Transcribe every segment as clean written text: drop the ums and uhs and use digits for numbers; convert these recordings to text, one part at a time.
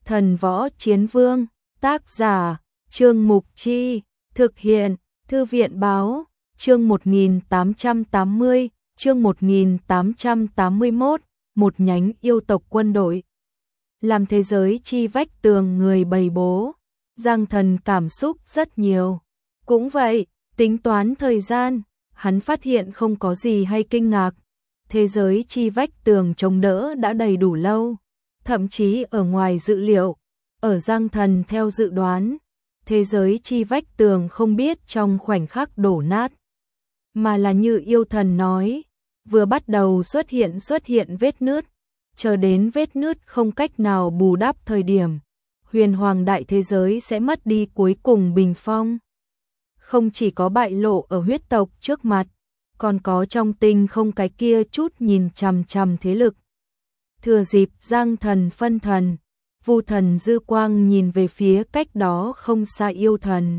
Thần Võ Chiến Vương, tác giả, Trương Mục Chi, thực hiện, Thư viện Báo, chương 1880, chương 1881, một nhánh yêu tộc quân đội. Làm thế giới chi vách tường người bầy bố, Giang Thần cảm xúc rất nhiều. Cũng vậy, tính toán thời gian, hắn phát hiện không có gì hay kinh ngạc. Thế giới chi vách tường chống đỡ đã đầy đủ lâu, thậm chí ở ngoài dự liệu, ở Giang Thần theo dự đoán, thế giới chi vách tường không biết trong khoảnh khắc đổ nát, mà là như yêu thần nói, vừa bắt đầu xuất hiện vết nứt, chờ đến vết nứt không cách nào bù đắp thời điểm, huyền hoàng đại thế giới sẽ mất đi cuối cùng bình phong. Không chỉ có bại lộ ở huyết tộc trước mặt, còn có trong tinh không cái kia chút nhìn chằm chằm thế lực. Thừa dịp Giang Thần phân thần, Vu Thần dư quang nhìn về phía cách đó không xa yêu thần.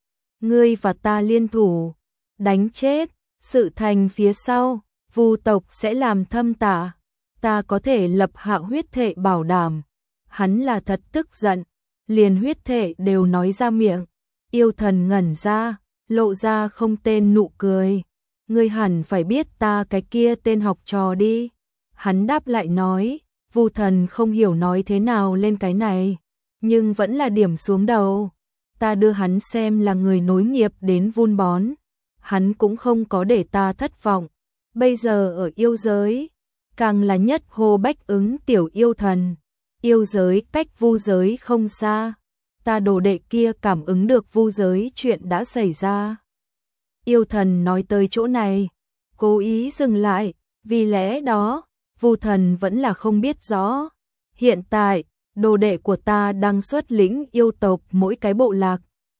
Ngươi và ta liên thủ, đánh chết, sự thành phía sau, Vu tộc sẽ làm thâm tả, ta có thể lập hạ huyết thệ bảo đảm. Hắn là thật tức giận, liền huyết thệ đều nói ra miệng. Yêu thần ngẩn ra, lộ ra không tên nụ cười. Ngươi hẳn phải biết ta cái kia tên học trò đi. Hắn đáp lại nói, Vu Thần không hiểu nói thế nào lên cái này, nhưng vẫn là điểm xuống đầu. Ta đưa hắn xem là người nối nghiệp đến vun bón, hắn cũng không có để ta thất vọng. Bây giờ ở yêu giới, càng là nhất hô bách ứng tiểu yêu thần. Yêu giới cách vu giới không xa, ta đồ đệ kia cảm ứng được vu giới chuyện đã xảy ra. Yêu thần nói tới chỗ này, cố ý dừng lại, vì lẽ đó, Vu Thần vẫn là không biết rõ. Hiện tại, đồ đệ của ta đang xuất lĩnh yêu tộc mỗi cái bộ lạc.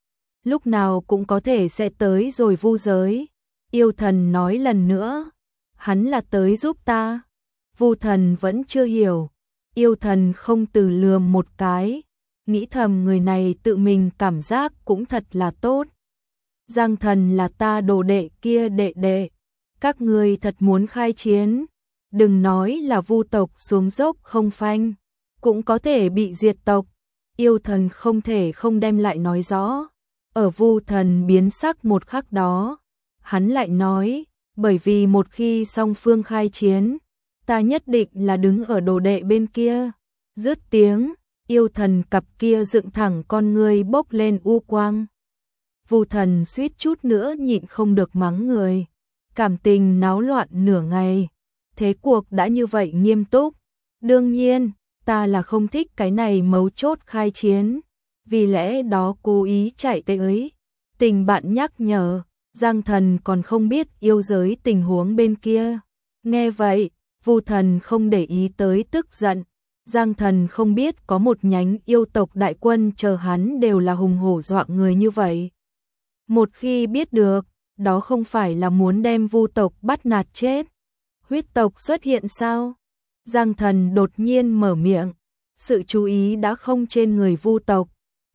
Lúc nào cũng có thể sẽ tới rồi vu giới. Yêu thần nói lần nữa, hắn là tới giúp ta. Vu Thần vẫn chưa hiểu. Yêu thần không từ lườm một cái, nghĩ thầm người này tự mình cảm giác cũng thật là tốt. Giang Thần là ta đồ đệ kia đệ đệ, các ngươi thật muốn khai chiến, đừng nói là vu tộc xuống dốc không phanh, cũng có thể bị diệt tộc. Yêu thần không thể không đem lại nói rõ. Ở Vu Thần biến sắc một khắc đó, hắn lại nói, bởi vì một khi song phương khai chiến, ta nhất định là đứng ở đồ đệ bên kia. Dứt tiếng, yêu thần cặp kia dựng thẳng con ngươi bốc lên u quang. Vu Thần suýt chút nữa nhịn không được mắng người. Cảm tình náo loạn nửa ngày, thế cuộc đã như vậy nghiêm túc. Đương nhiên, ta là không thích cái này mấu chốt khai chiến, vì lẽ đó cố ý chạy tới. Tình bạn nhắc nhở, Giang Thần còn không biết yêu giới tình huống bên kia. Nghe vậy, Vu Thần không để ý tới tức giận. Giang Thần không biết có một nhánh yêu tộc đại quân chờ hắn đều là hùng hổ dọa người như vậy. Một khi biết được, đó không phải là muốn đem Vu tộc bắt nạt chết. Huyết tộc xuất hiện sao? Giang Thần đột nhiên mở miệng, sự chú ý đã không trên người Vu tộc.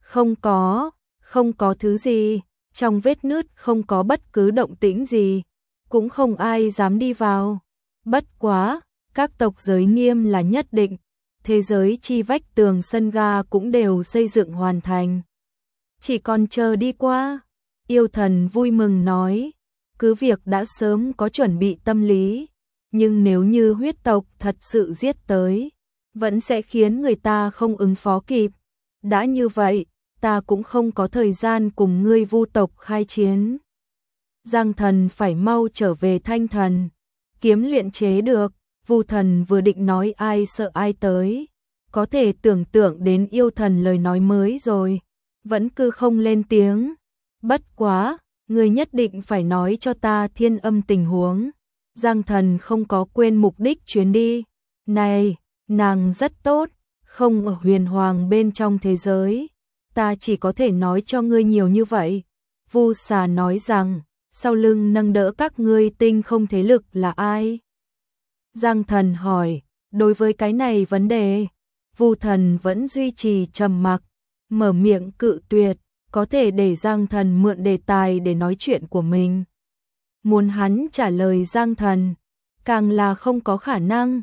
Không có thứ gì, trong vết nứt không có bất cứ động tĩnh gì, cũng không ai dám đi vào. Bất quá, các tộc giới nghiêm là nhất định, thế giới chi vách tường sân ga cũng đều xây dựng hoàn thành. Chỉ còn chờ đi qua. Yêu thần vui mừng nói, cứ việc đã sớm có chuẩn bị tâm lý, nhưng nếu như huyết tộc thật sự giết tới, vẫn sẽ khiến người ta không ứng phó kịp. Đã như vậy, ta cũng không có thời gian cùng ngươi vu tộc khai chiến. Giang Thần phải mau trở về Thanh Thần, kiếm luyện chế được. Vu Thần vừa định nói ai sợ ai tới, có thể tưởng tượng đến yêu thần lời nói mới rồi, vẫn cứ không lên tiếng. Bất quá, người nhất định phải nói cho ta thiên âm tình huống. Giang Thần không có quên mục đích chuyến đi. Này, nàng rất tốt, không ở huyền hoàng bên trong thế giới. Ta chỉ có thể nói cho ngươi nhiều như vậy. Vu Xà nói rằng, sau lưng nâng đỡ các ngươi tinh không thế lực là ai? Giang Thần hỏi, đối với cái này vấn đề, Vu Thần vẫn duy trì trầm mặc, mở miệng cự tuyệt. Có thể để Giang Thần mượn đề tài để nói chuyện của mình. Muốn hắn trả lời Giang Thần, càng là không có khả năng.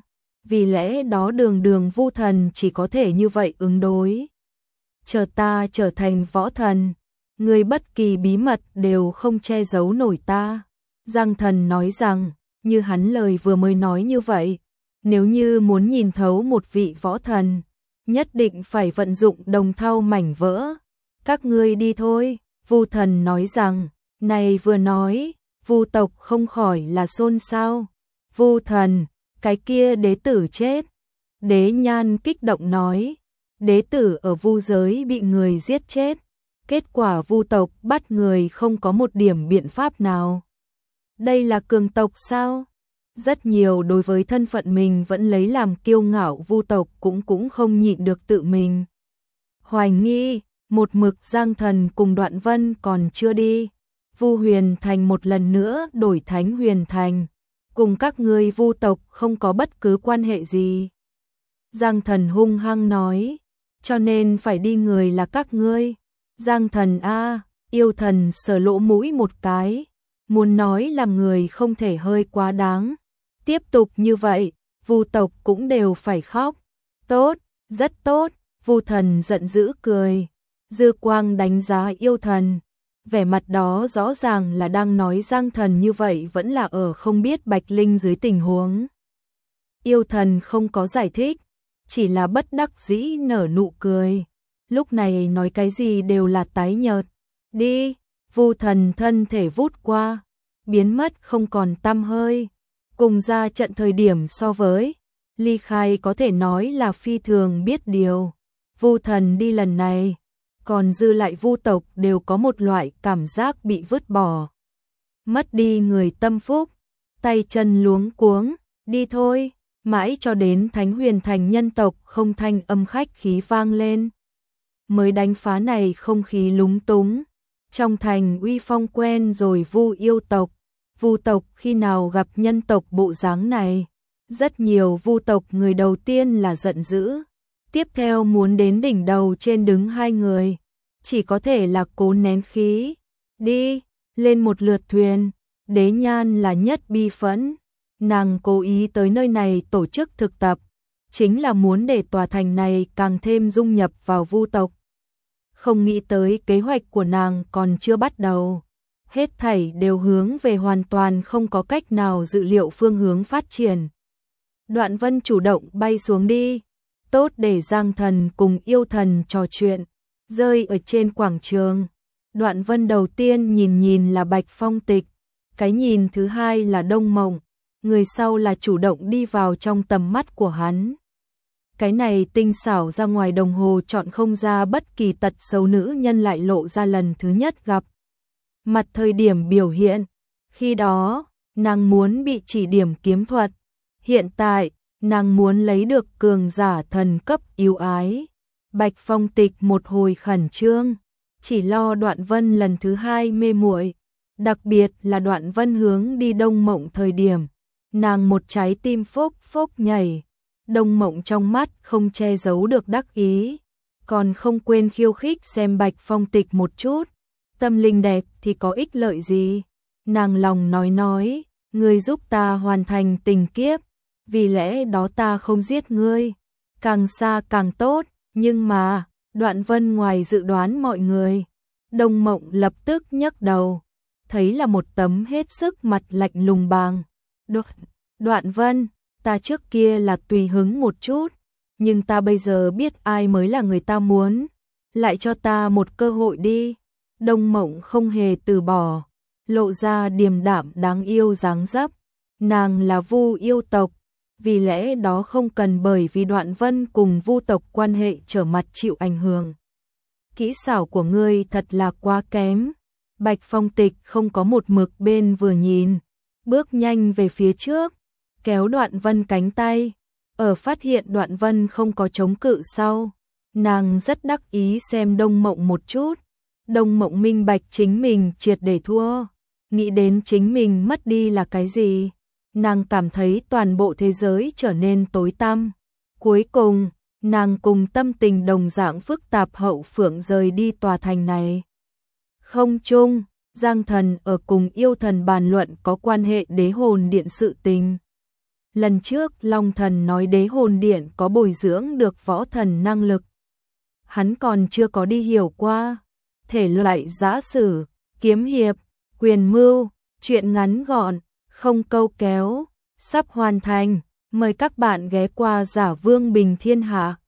vì lẽ đó đường đường Vu Thần chỉ có thể như vậy ứng đối. Chờ ta trở thành võ thần, người bất kỳ bí mật đều không che giấu nổi ta. Giang Thần nói rằng, như hắn lời vừa mới nói như vậy, nếu như muốn nhìn thấu một vị võ thần, nhất định phải vận dụng đồng thau mảnh vỡ. Các ngươi đi thôi, Vu Thần nói rằng, này vừa nói, Vu tộc không khỏi là xôn xao. Vu Thần, cái kia đế tử chết. Đế Nhan kích động nói, đế tử ở Vu giới bị người giết chết, kết quả Vu tộc bắt người không có một điểm biện pháp nào. Đây là cường tộc sao? Rất nhiều đối với thân phận mình vẫn lấy làm kiêu ngạo Vu tộc cũng không nhịn được tự mình hoài nghi. Một mực Giang Thần cùng Đoạn Vân còn chưa đi, Vu Huyền Thành một lần nữa đổi Thánh Huyền Thành, cùng các ngươi Vu tộc không có bất cứ quan hệ gì. Giang Thần hung hăng nói, cho nên phải đi người là các ngươi. Giang Thần a, yêu thần sờ lỗ mũi một cái, muốn nói làm người không thể hơi quá đáng. Tiếp tục như vậy, Vu tộc cũng đều phải khóc. Tốt, rất tốt, Vu Thần giận dữ cười. Dư quang đánh giá yêu thần, vẻ mặt đó rõ ràng là đang nói Giang Thần như vậy vẫn là ở không biết Bạch Linh dưới tình huống. Yêu thần không có giải thích, chỉ là bất đắc dĩ nở nụ cười. Lúc này nói cái gì đều là tái nhợt. Đi, Vu Thần thân thể vút qua, biến mất không còn tăm hơi. Cùng ra trận thời điểm so với ly khai có thể nói là phi thường biết điều. Vu Thần đi lần này, còn dư lại Vu tộc đều có một loại cảm giác bị vứt bỏ. Mất đi người tâm phúc, tay chân luống cuống, đi thôi, mãi cho đến Thánh Huyền Thành nhân tộc không thanh âm khách khí vang lên. Mới đánh phá này không khí lúng túng. Trong thành uy phong quen rồi Vu yêu tộc, Vu tộc khi nào gặp nhân tộc bộ dáng này. Rất nhiều Vu tộc người đầu tiên là giận dữ. Tiếp theo muốn đến đỉnh đầu trên đứng hai người, chỉ có thể là cố nén khí. Đi, lên một lượt thuyền. Đế Nhan là nhất bi phẫn. Nàng cố ý tới nơi này tổ chức thực tập, chính là muốn để tòa thành này càng thêm dung nhập vào Vu tộc. Không nghĩ tới kế hoạch của nàng còn chưa bắt đầu. Hết thảy đều hướng về hoàn toàn không có cách nào dự liệu phương hướng phát triển. Đoạn Vân chủ động bay xuống đi. Tốt để Giang Thần cùng yêu thần trò chuyện. Rơi ở trên quảng trường, Đoạn Vân đầu tiên nhìn là Bạch Phong Tịch, cái nhìn thứ hai là Đông Mộng, người sau là chủ động đi vào trong tầm mắt của hắn. Cái này tinh xảo ra ngoài đồng hồ chọn không ra bất kỳ tật xấu nữ nhân lại lộ ra lần thứ nhất gặp mặt thời điểm biểu hiện. Khi đó, nàng muốn bị chỉ điểm kiếm thuật. Hiện tại, nàng muốn lấy được cường giả thần cấp yêu ái. Bạch Phong Tịch một hồi khẩn trương, chỉ lo Đoạn Vân lần thứ hai mê muội, đặc biệt là Đoạn Vân hướng đi Đông Mộng thời điểm, nàng một trái tim phốc phốc nhảy. Đông Mộng trong mắt không che giấu được đắc ý, còn không quên khiêu khích xem Bạch Phong Tịch một chút. Tâm linh đẹp thì có ích lợi gì? Nàng lòng nói, ngươi giúp ta hoàn thành tình kiếp, vì lẽ đó ta không giết ngươi, càng xa càng tốt. Nhưng mà, Đoạn Vân ngoài dự đoán mọi người. Đông Mộng lập tức nhấc đầu, thấy là một tấm hết sức mặt lạnh lùng bàng. Đoạn Vân, ta trước kia là tùy hứng một chút, nhưng ta bây giờ biết ai mới là người ta muốn. Lại cho ta một cơ hội đi. Đông Mộng không hề từ bỏ, lộ ra điềm đạm đáng yêu dáng dấp. Nàng là Vu yêu tộc, vì lẽ đó không cần bởi vì Đoạn Vân cùng Vu tộc quan hệ trở mặt chịu ảnh hưởng. Kỹ xảo của ngươi thật là quá kém. Bạch Phong Tịch không có một mực bên vừa nhìn, bước nhanh về phía trước, kéo Đoạn Vân cánh tay. Ở phát hiện Đoạn Vân không có chống cự sau, nàng rất đắc ý xem Đông Mộng một chút. Đông Mộng minh bạch chính mình triệt để thua, nghĩ đến chính mình mất đi là cái gì. Nàng cảm thấy toàn bộ thế giới trở nên tối tăm. Cuối cùng, nàng cùng tâm tình đồng dạng phức tạp hậu phượng rời đi tòa thành này. Không chung, Giang Thần ở cùng yêu thần bàn luận có quan hệ đế hồn điện sự tình. Lần trước Long Thần nói Đế Hồn Điện có bồi dưỡng được võ thần năng lực. Hắn còn chưa có đi hiểu qua. Thể loại giã sử, kiếm hiệp, quyền mưu, truyện ngắn gọn, không câu kéo, sắp hoàn thành. Mời các bạn ghé qua Giả Vương Bình Thiên Hạ.